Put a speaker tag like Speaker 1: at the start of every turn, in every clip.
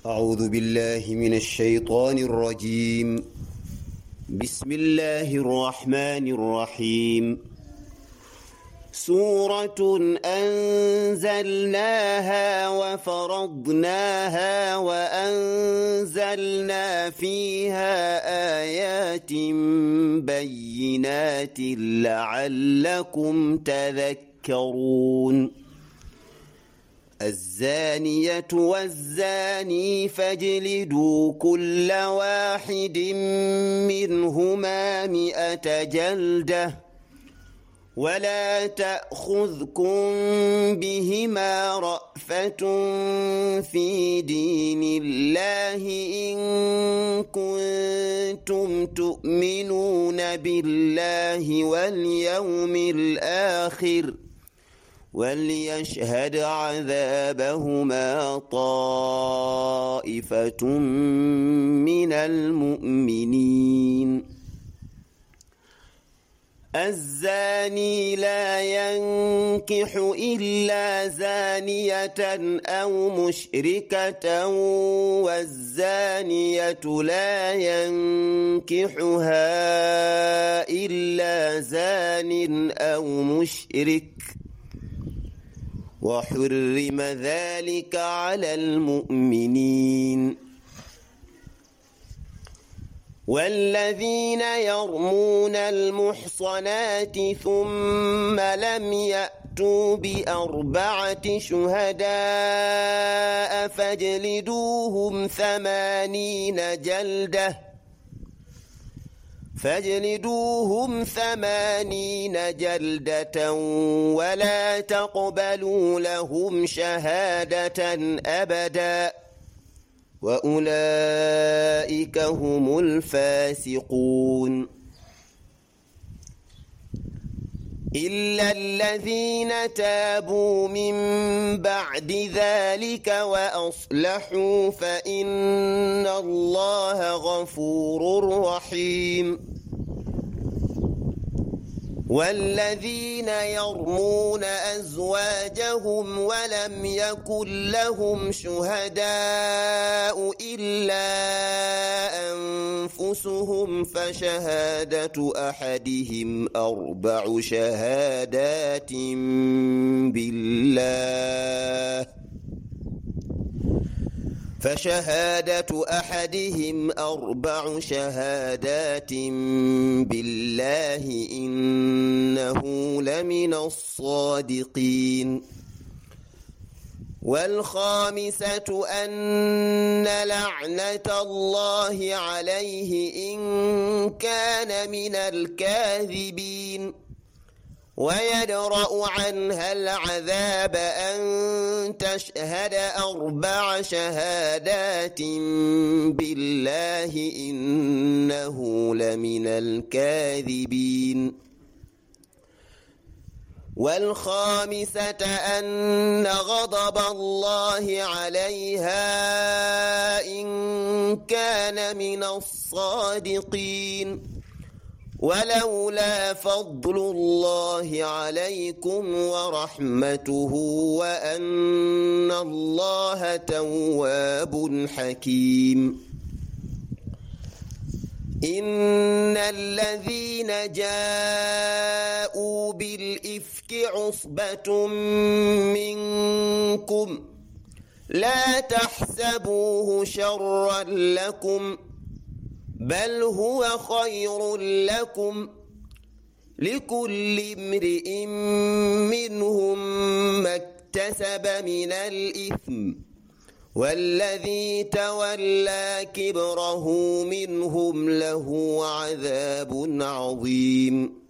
Speaker 1: أعوذ بالله من الشيطان الرجيم. بسم الله الرحمن الرحيم. سورة أنزلناها وفرضناها وأنزلنا فيها آيات بينات لعلكم تذكرون. الزانية والزاني فاجلدوا كل واحد منهما 100 جلدة ولا تأخذكم بهما رأفة في دين الله إن كنتم تؤمنون بالله واليوم الآخر وليشهد عذابهما طائفة من المؤمنين. الزاني لا ينكح إلا زانية أو مشركة والزانية لا ينكحها إلا زان أو مشرك وحرم ذلك على المؤمنين. والذين يرمون المحصنات ثم لم يأتوا ب4 شهداء فاجلدوهم 80 جلدة ولا تقبلوا لهم شهادة أبدا وأولئك هم الفاسقون. إلا الذين تابوا من بعد ذلك وأصلحوا فإن الله غفور رحيم. والذين يرمون أزواجهم ولم يكن لهم شهداء إلا أنفسهم فشهادة أحدهم 4 شهادات بالله إنه لمن الصادقين. والخامسة أن لعنة الله عليه إن كان من الكاذبين ويدرأ عنها العذاب أن تشهد 4 شهادات بالله إنه لمن الكاذبين. والخامسة أن غضب الله عليها إن كان من الصادقين ولولا فضل الله عليكم ورحمته وأن الله تواب حكيم. إن الذين جاءوا بالإفك عصبة منكم لا تحسبوه شرا لكم بل هو خير لكم لكل امرئ منهم ما اكتسب من الإثم والذي تولى كبره منهم له عذاب عظيم.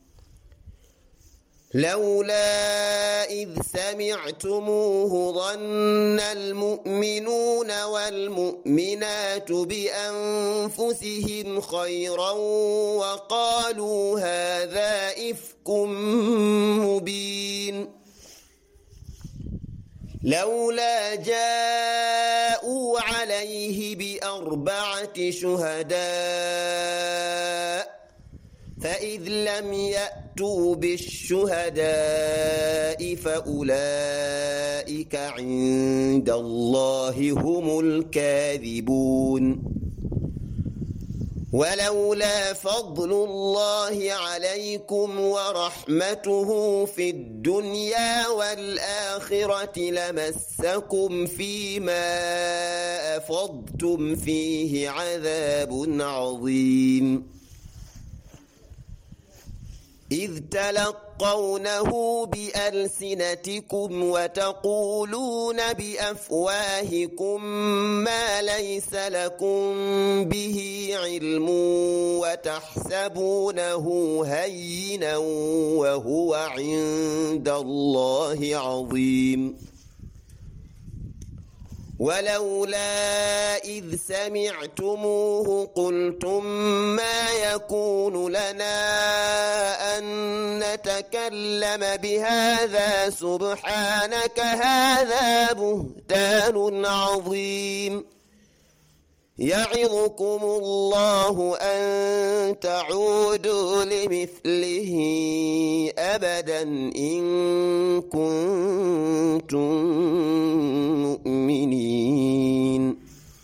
Speaker 1: لولا إذ سمعتموه ظن المؤمنون والمؤمنات بأنفسهم خيرا وقالوا هذا إفك مبين. لولا جاءوا عليه ب4 شهداء فإذ لم يأتوا بالشهداء فأولئك عند الله هم الكاذبون ولولا فضل الله عليكم ورحمته في الدنيا والآخرة لمسكم فيما أفضتم فيه عذاب عظيم إذ تلقونه بألسنتكم وتقولون بأفواهكم ما ليس لكم به علم وتحسبونه هينا وهو عند الله عظيم ولولا إذ سمعتموه قلتم ما يكون لنا أن نتكلم بهذا سبحانك هذا بهتان عظيم يعظكم الله أن تعودوا لمثله أبدا إن كنتم مؤمنين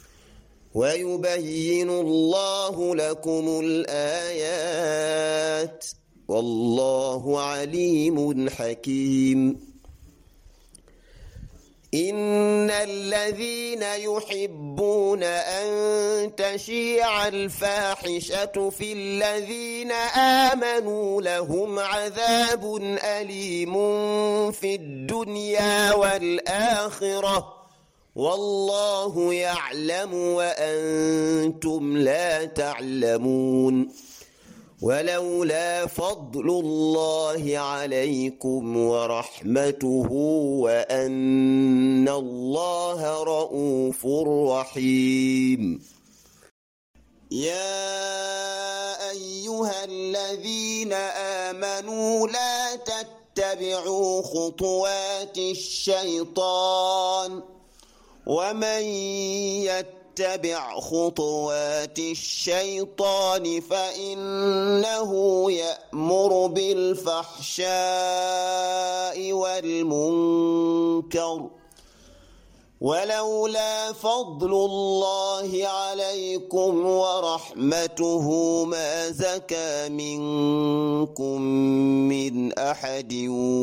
Speaker 1: ويبين الله لكم الآيات والله عليم حكيم إن الذين يحبون أن تشيع الفاحشة في الذين آمنوا لهم عذاب أليم في الدنيا والآخرة والله يعلم وأنتم لا تعلمون ولولا فضل الله عليكم ورحمته وأن الله رؤوف رحيم يا أيها الذين آمنوا لا تتبعوا خطوات الشيطان ومن يتبع خطوات الشيطان فإنه يأمر بالفحشاء والمنكر ولولا فضل الله عليكم ورحمته ما زكى منكم من أحد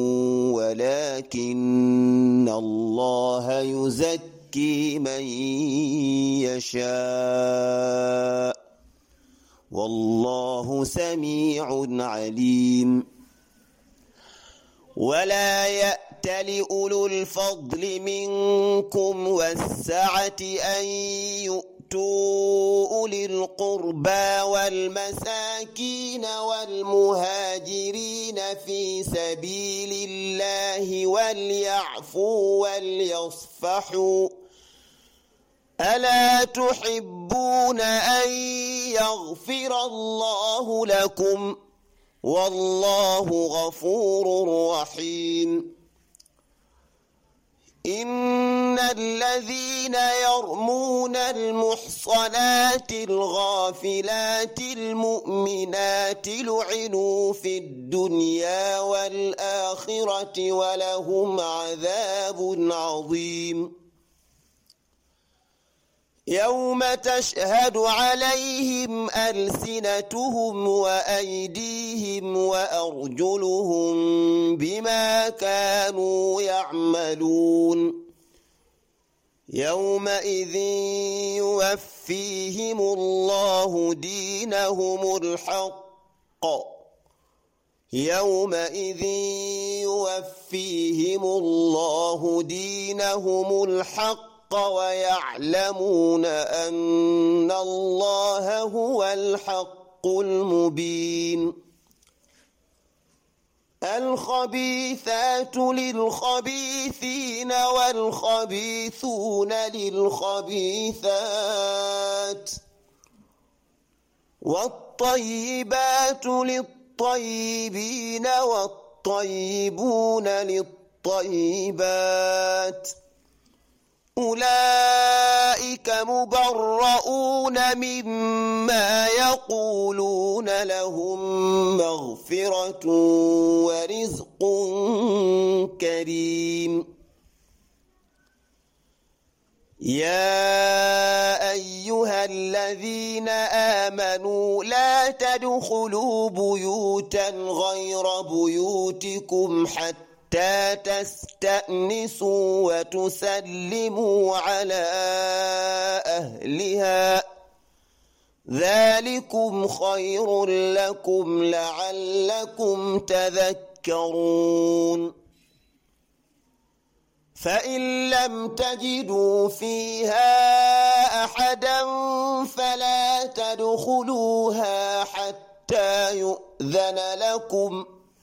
Speaker 1: ولكن الله يزكي من يشاء والله سميع عليم ولا يأتل أولو الفضل منكم والسعة أن يؤتوا أولي القربى والمساكين والمهاجرين في سبيل الله وليعفوا وليصفحوا ألا تحبون أن يغفر الله لكم والله غفور رحيم إن الذين يرمون المحصنات الغافلات المؤمنات لعنوا في الدنيا والآخرة ولهم عذاب عظيم يوم تشهد عليهم ألسنتهم وأيديهم وأرجلهم بما كانوا يعملون يومئذ يوفيهم الله دينهم الحق يومئذ يوفيهم الله دينهم الحق ويعلمون أن الله هو الحق المبين الخبيثات للخبيثين والخبيثون للخبيثات والطيبات للطيبين والطيبون للطيبات أولئك مبرؤون مما يقولون لهم مغفرة ورزق كريم يا أيها الذين آمنوا لا تدخلوا بيوتا غير بيوتكم حتى تستأنسوا وتسلموا على أهلها ذلكم خير لكم لعلكم تذكرون فإن لم تجدوا فيها أحدا فلا تدخلوها حتى يؤذن لكم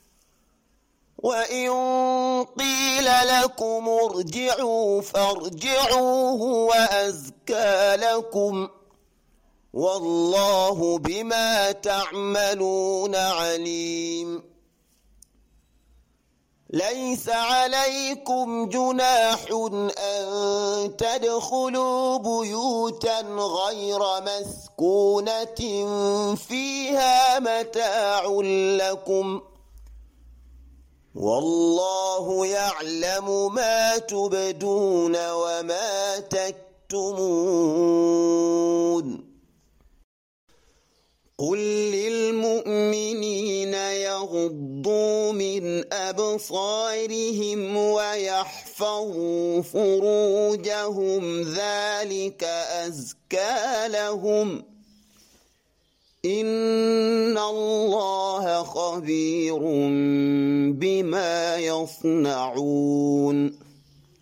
Speaker 1: وإن قيل لكم ارجعوا فارجعوا هو أزكى لكم والله بما تعملون عليم ليس عليكم جناح أن تدخلوا بيوتا غير مسكونة فيها متاع لكم والله يعلم ما تبدون وما تكتمون قل للمؤمنين يغضوا من أبصارهم ويحفظوا فروجهم ذلك أزكى لهم إن الله خبير بما يصنعون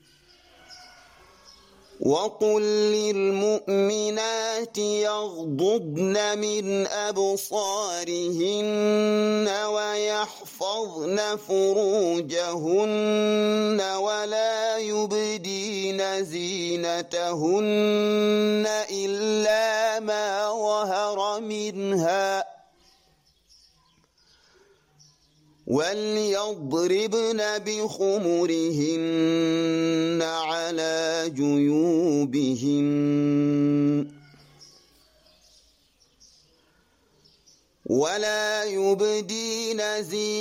Speaker 1: وقل للمؤمنات يغضضن من أبصارهن ويحفظن فروجهن ولا يبدين زينتهن إلا ما ظهر منها وليضربن بخمرهن على جيوبهن ولا يبدين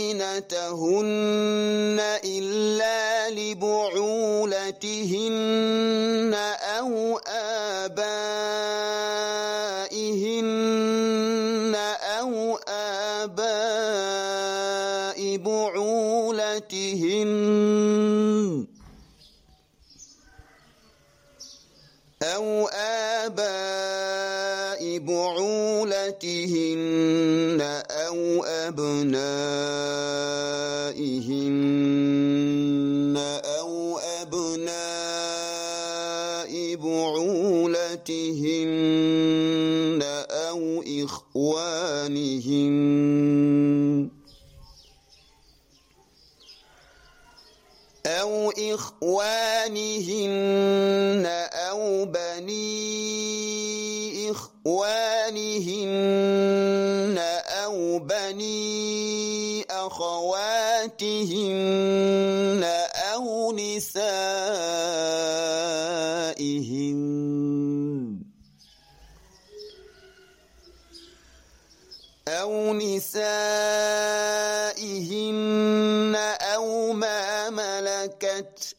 Speaker 1: زينتهن إلا لبعولتهن أو آبائهن أو آباء بعولتهن أو أبنائهن أو أبناء بعولتهن أو إخوانهن أو بني إخوانهن أو بني أخواتهن أو نسائهن أو ما ملكت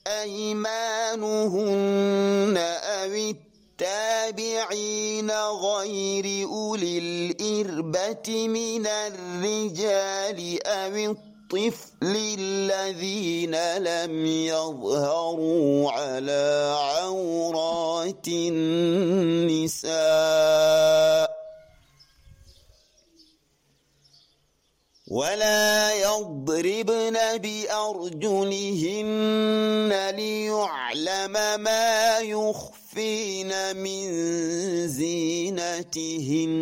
Speaker 1: أيمانهن أو التابعين غير أولي الإربة من الرجال أو الطفل الذين لم يظهروا على عورات النساء ولا يضربن بأرجلهن ليعلم ما يخفين من زينتهن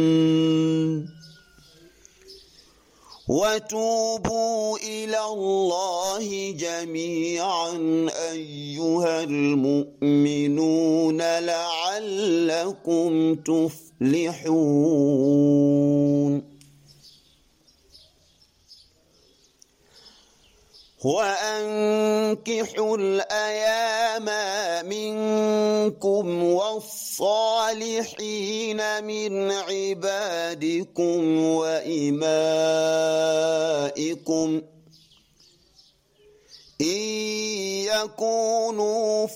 Speaker 1: وتوبوا إلى الله جميعا أيها المؤمنون لعلكم تفلحون وأنكحوا الأيام منكم والصالحين من عبادكم وإمائكم إن يكونوا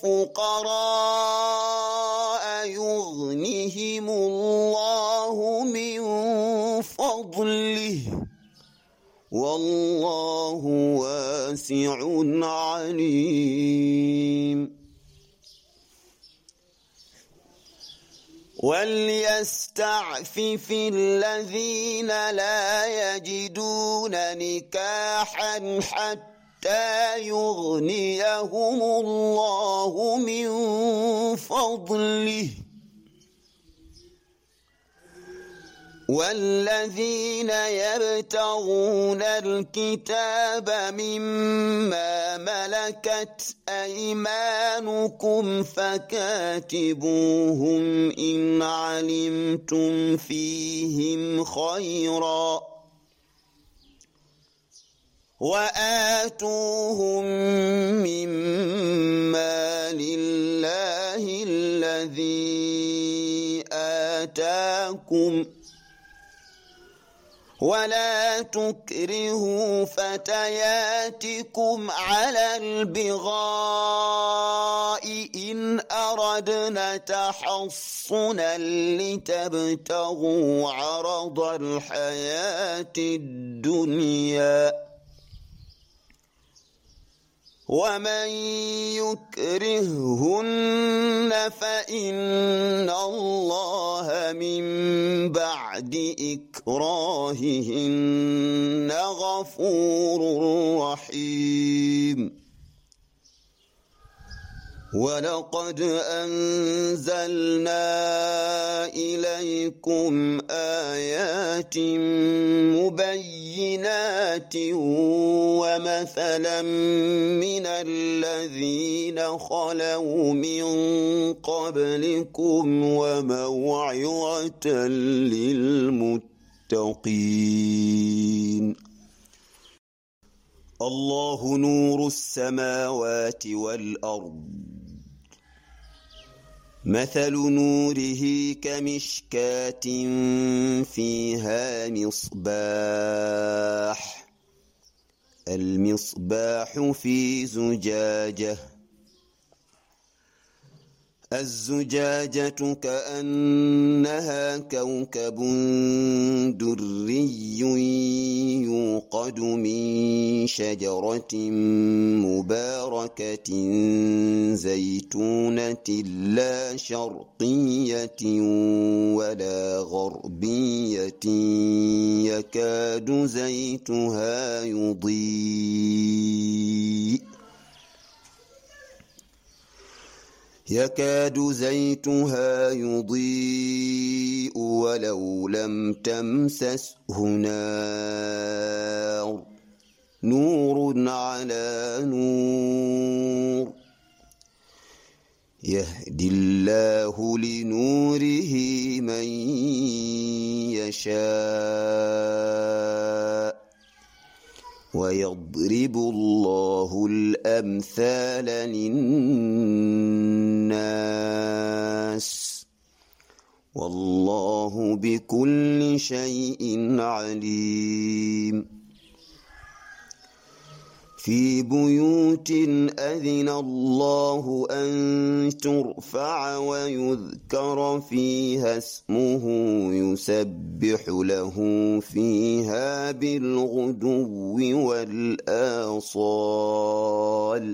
Speaker 1: فقراء يغنهم الله من فضله والله واسع عليم وليستعفف الذين لا يجدون نكاحا حتى يغنيهم الله من فضله والذين يبتغون الكتاب مما ملكت أيمانكم فكاتبوهم إن علمتم فيهم خيرا وآتوهم مما لله الذي آتاكم ولا تكرهوا فتياتكم على البغاء إن أردنا تحصنا لتبتغوا عرض الحياة الدنيا ومن يكرههن فإن الله من بعد إكراههن غفور رحيم ولقد أنزلنا إليكم آيات مبينات ومثلا من الذين خلوا من قبلكم وموعظة للمتقين الله نور السماوات والأرض مثل نوره كمشكاة فيها المصباح في زجاجة الزجاجة كأنها كوكب دري يوقد من شجرة مباركة زيتونة لا شرقية ولا غربية يكاد زيتها يضيء ولو لم تمسسه نار نور على نور يهدي الله لنوره من يشاء ويضرب الله الأمثال للناس والله بكل شيء عليم في بيوت أذن الله أن ترفع ويذكر فيها اسمه يسبح له فيها بالغدو والآصال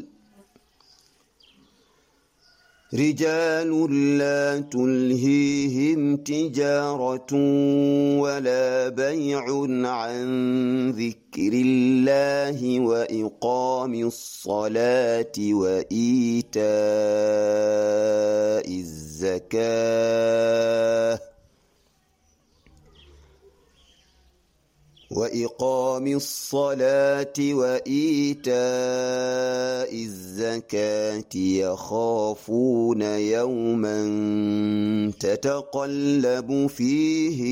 Speaker 1: رجال لا تلهيهم تجارة ولا بيع عن ذكر الله وإقام الصلاة وإيتاء الزكاة يخافون يوما تتقلب فيه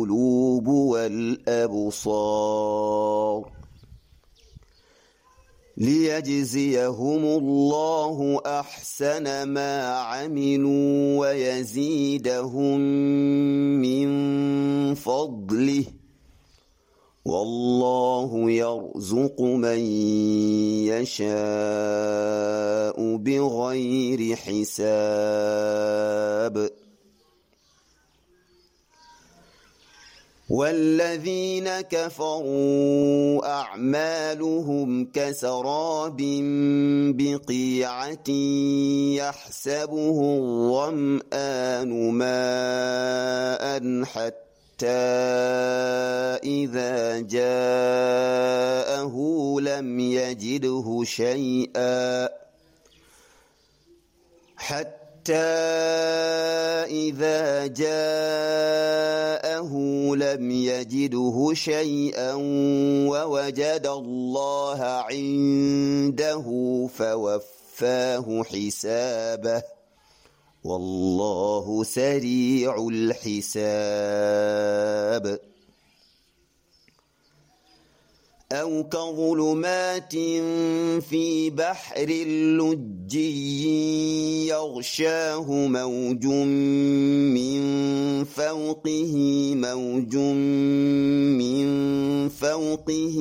Speaker 1: القلوب والأبصار ليجزيهم الله أحسن ما عملوا ويزيدهم من فضله والله يرزق من يشاء بغير حساب والذين كفروا أعمالهم كسراب بقيعة يحسبه الظمآن ماء حتى إذا جاءه لم يجده شيئا ووجد الله عنده فوفاه حسابه والله سريع الحساب أو كظلمات في بحر لجي يغشاه موج من فوقه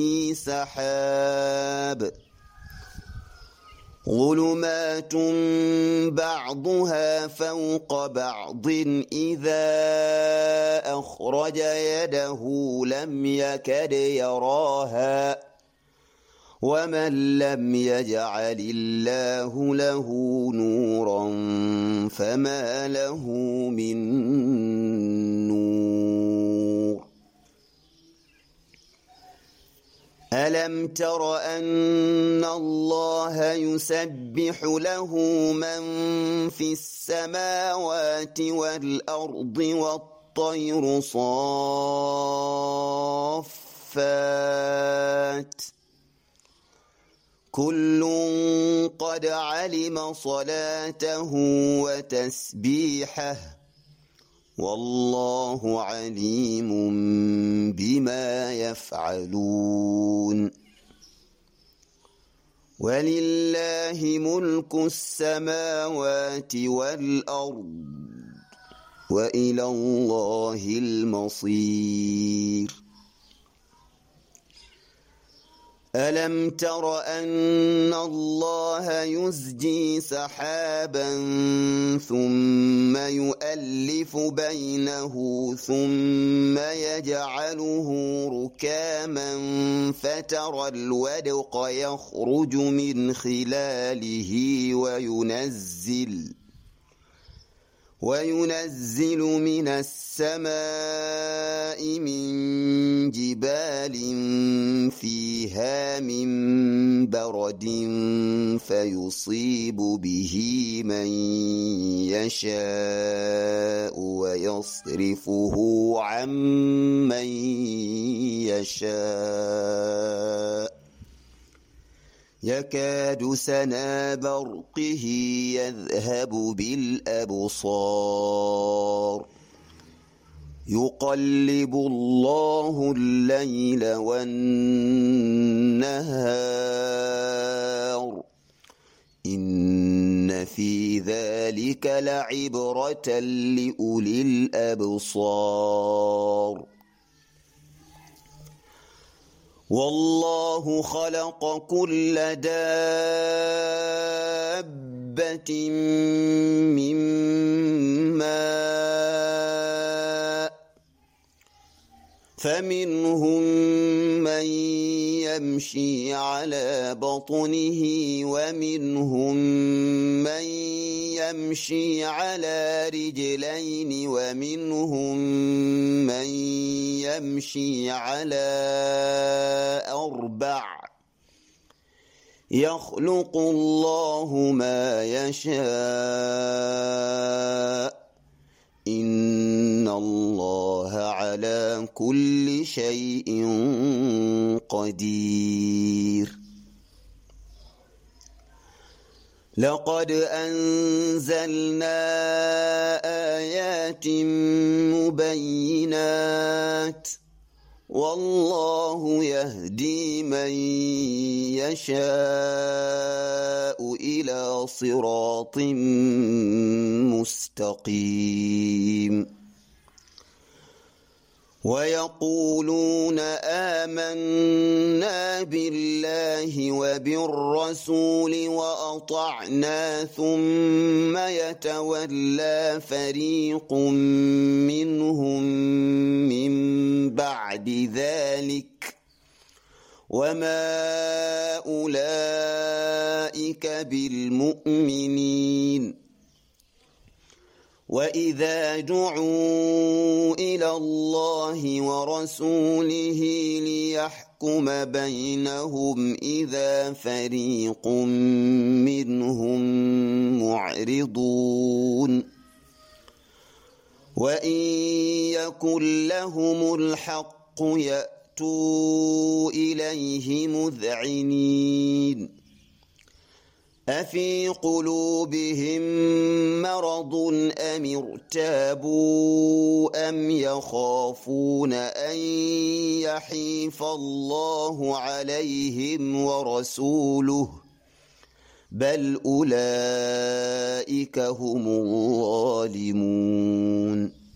Speaker 1: سحاب ظلمات بعضها فوق بعض إذا أخرج يده لم يكد يراها ومن لم يجعل الله له نورا فما له من نور ألم تر أن الله يسبح له من في السماوات والأرض والطير صافات كل قد علم صلاته وتسبيحه والله عليم بما يفعلون ولله ملك السماوات والأرض وإلى الله المصير ألم تر أن الله يزجي سحابا ثم يؤلف بينه ثم يجعله ركاما فترى الودق يخرج من خلاله وينزل من السماء من جبال فيها من برد فيصيب به من يشاء ويصرفه عن من يشاء يكاد سنا برقه يذهب بالأبصار يقلب الله الليل والنهار إن في ذلك لعبرة لأولي الأبصار والله خلق كل دابة من ماء فمنهم من يمشي على بطنه ومنهم من يمشي على رجلين ومنهم من يمشي على أربع يخلق الله ما يشاء إن الله على كل شيء قدير لقد أنزلنا آيات مبينات والله يهدي من يشاء إلى صراط مستقيم ويقولون آمنا بالله وبالرسول وأطعنا ثم يتولى فريق منهم من بعد ذلك وما أولئك بالمؤمنين وإذا دعوا إلى الله ورسوله ليحكم بينهم إذا فريق منهم معرضون وإن يكن لهم الحق يأتوا إليه مذعنين أفي قلوبهم مرض أم ارتابوا أم يخافون أن يحيف الله عليهم ورسوله بل أولئك هم الظالمون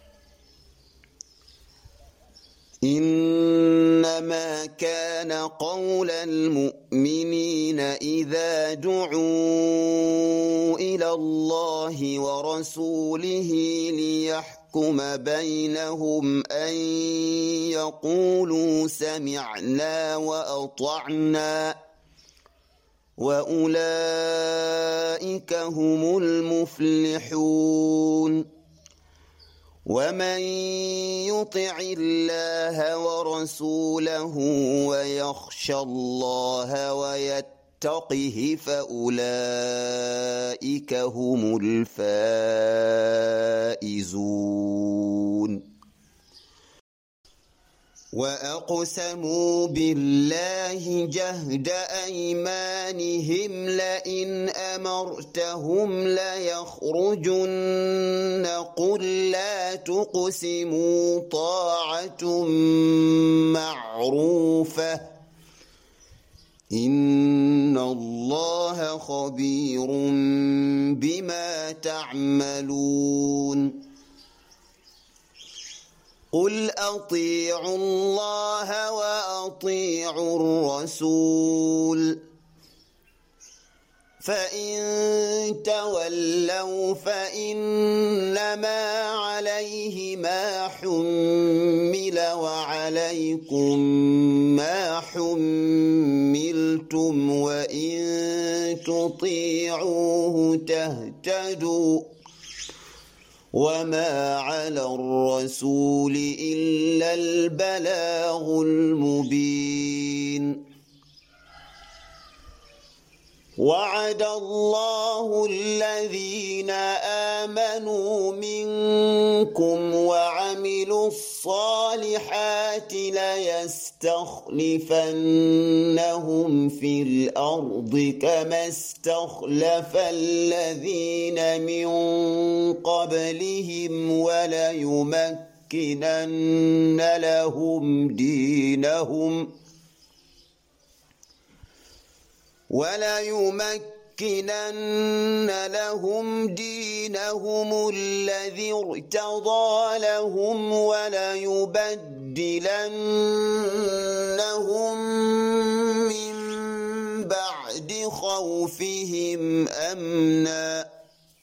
Speaker 1: إنما كان قول المؤمنين إذا دعوا إلى الله ورسوله ليحكم بينهم أن يقولوا سمعنا وأطعنا وأولئك هم المفلحون ومن يطع الله ورسوله ويخشى الله ويتقه فأولئك هم الفائزون وأقسموا بالله جهد أيمانهم لئن أمرتهم ليخرجن قل لا تقسموا طاعة معروفة إن الله خبير بما تعملون قل أطيعوا الله وأطيعوا الرسول فإن تولوا فإنما عليه ما حمل وعليكم ما حملتم وإن تطيعوه تهتدوا وما على الرسول إلا البلاغ المبين وعد الله الذين آمنوا منكم وعملوا الصالحات ليستخلفنهم في الأرض كما استخلف الذين من قبلهم وليمكنن لهم دينهم الذي ارتضى لهم وليبدلنهم من بعد خوفهم أمنا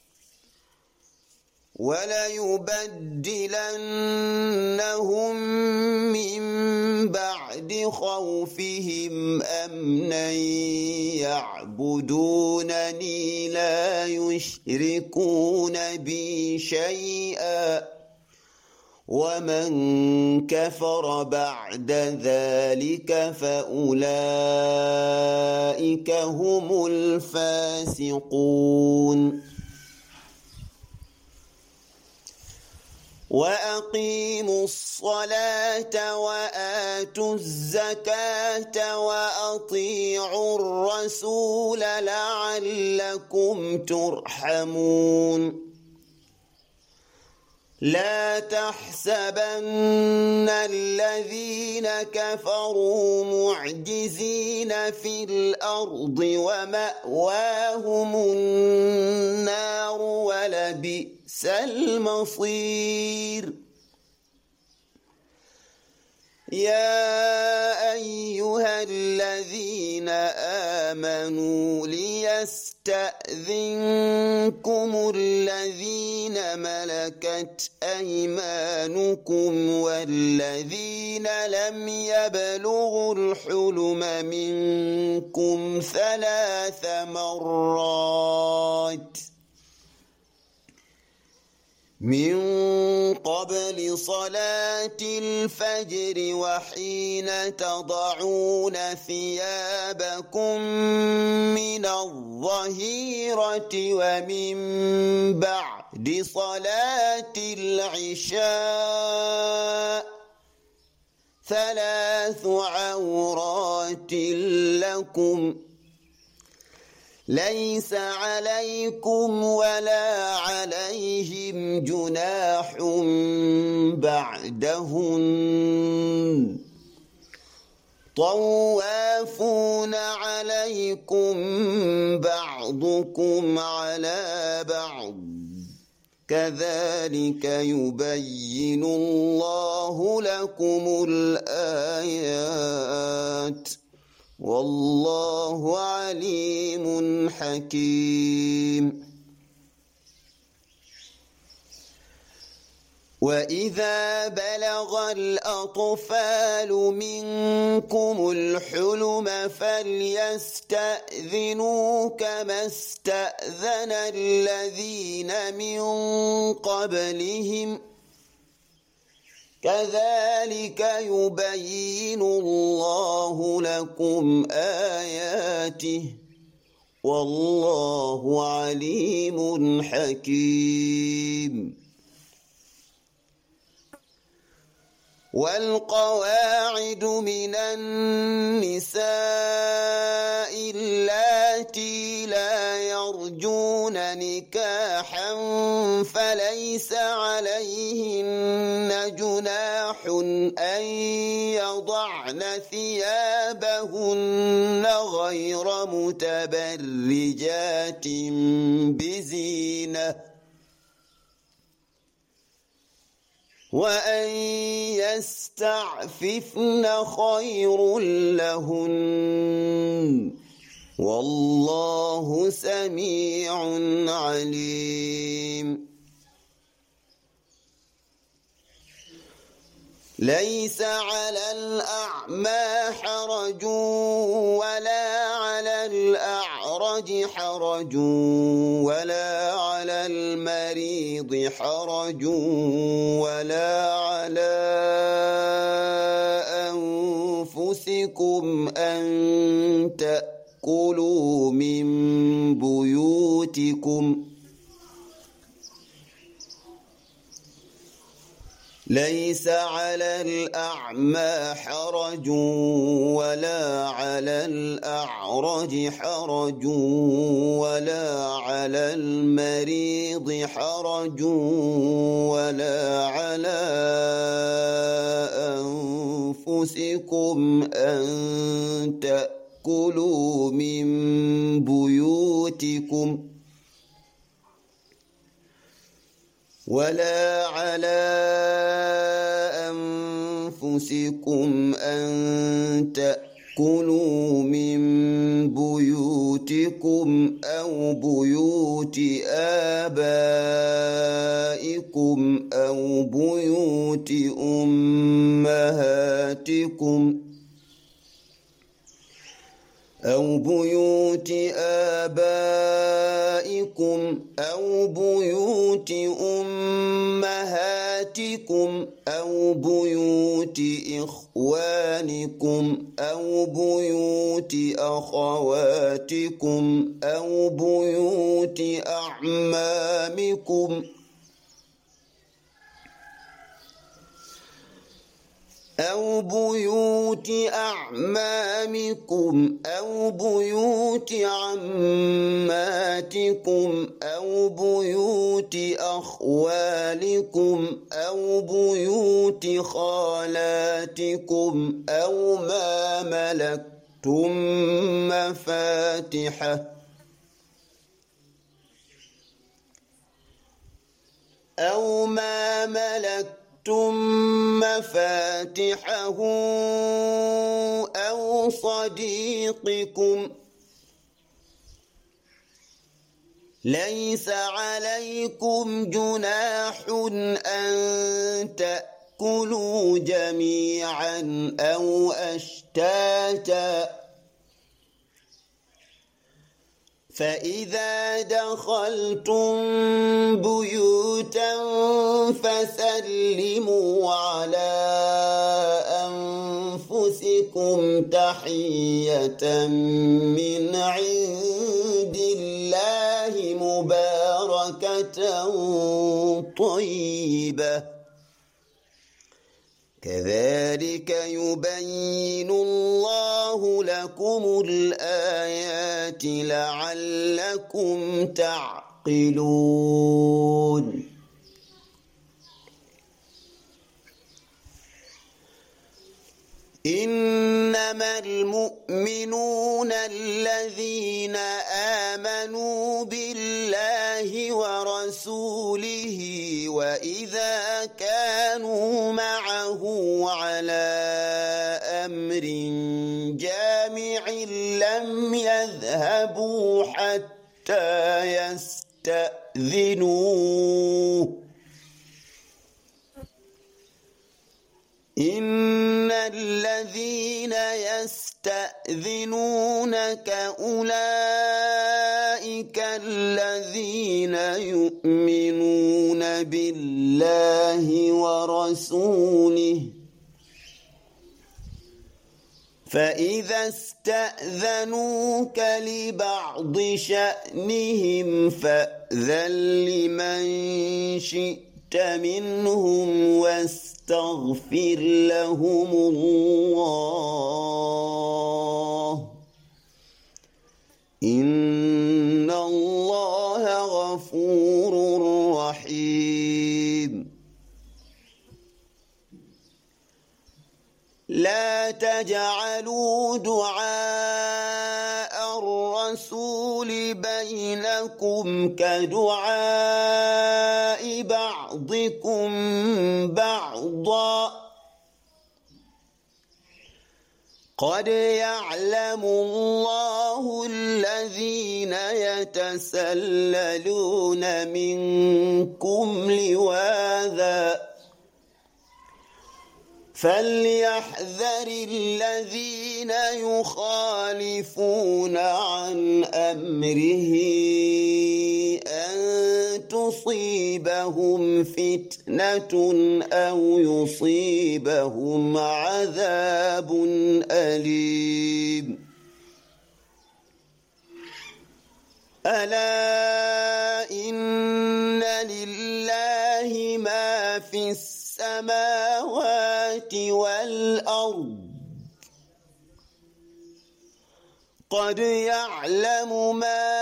Speaker 1: يعبدونني لا يشركون بي شيئا ومن كفر بعد ذلك فأولئك هم الفاسقون وأقيموا الصلاة وآتوا الزكاة وأطيعوا الرسول لعلكم ترحمون لا تحسبن الذين كفروا معجزين في الأرض ومأواهم النار ولبئس المصير يا أيها الذين آمنوا ليستأذنكم الذين ملكت أيمانكم والذين لم يبلغوا الحلم منكم 3 مرات من قبل صلاة الفجر وحين تضعون ثيابكم من الظهيرة ومن بعد صلاة العشاء 3 عورات لكم ليس عليكم ولا عليهم جناح بعدهن طوافون عليكم بعضكم على بعض كذلك يبين الله لكم الآيات والله عليم حكيم وإذا بلغ الأطفال منكم الحلم فليستأذنوا كما استأذن الذين من قبلهم كذلك يبين الله لكم آياته والله عليم حكيم والقواعد من النساء اللاتي لا يرجون نكاحا فليس عليهن جناح أن يضعن ثيابهن غير متبرجات بزينة وأن يستعففن خير لهن والله سميع عليم ليس على الأعمى حرج ولا على الأعرج حرج ولا على المريض حرج ولا على أنفسكم أن تأكلوا من بيوتكم ليس على الأعمى حرج ولا على الأعرج حرج ولا على المريض حرج ولا على أنفسكم أن تأكلوا من بيوتكم ولا على أنفسكم أن تأكلوا من بيوتكم أو بيوت آبائكم أو بيوت أمهاتكم أو بيوت آبائكم أو بيوت أمهاتكم أو بيوت إخوانكم أو بيوت أخواتكم أو بيوت أعمامكم أو بيوت أعمامكم أو بيوت عماتكم أو بيوت أخوالكم أو بيوت خالاتكم أو ما ملكتم مفاتحه أو صديقكم. ليس عليكم جناح أن تأكلوا جميعا أو أشتاتا، فإذا دخلتم بيوتا فسلموا على أنفسكم تحية من عند الله مباركة طيبة، كذلك يبين الله لكم الآيات لعلكم تعقلون. إنما المؤمنون الذين آمنوا بالله ورسوله وإذا كانوا معه على أمر جامع لم يذهبوا حتى يستأذنوه. إن الذين يستأذنونك أولئك الذين يؤمنون بالله ورسوله، فإذا استأذنوك لبعض شأنهم فأذن لمن شئت منهم واستغفر لهم الله، إن الله غفور رحيم. لا تجعلوا دعاء الرسول بينكم كدعاء بعضكم بعضا، قد يعلم الله الذين يتسللون منكم لواذا، فليحذر الذين يخالفون عن أمره أن تصيبهم فتنة أو يصيبهم عذاب أليم. ألا إن لله ما في السماوات والأرض، قد يعلم ما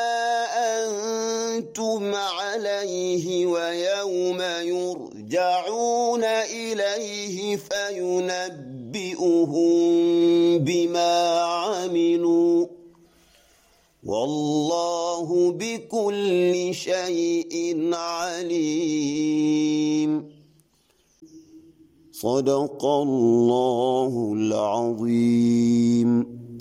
Speaker 1: أنتم عليه ويوم يرجعون إليه فينبئهم بما عملوا، والله بكل شيء عليم. صدق الله العظيم.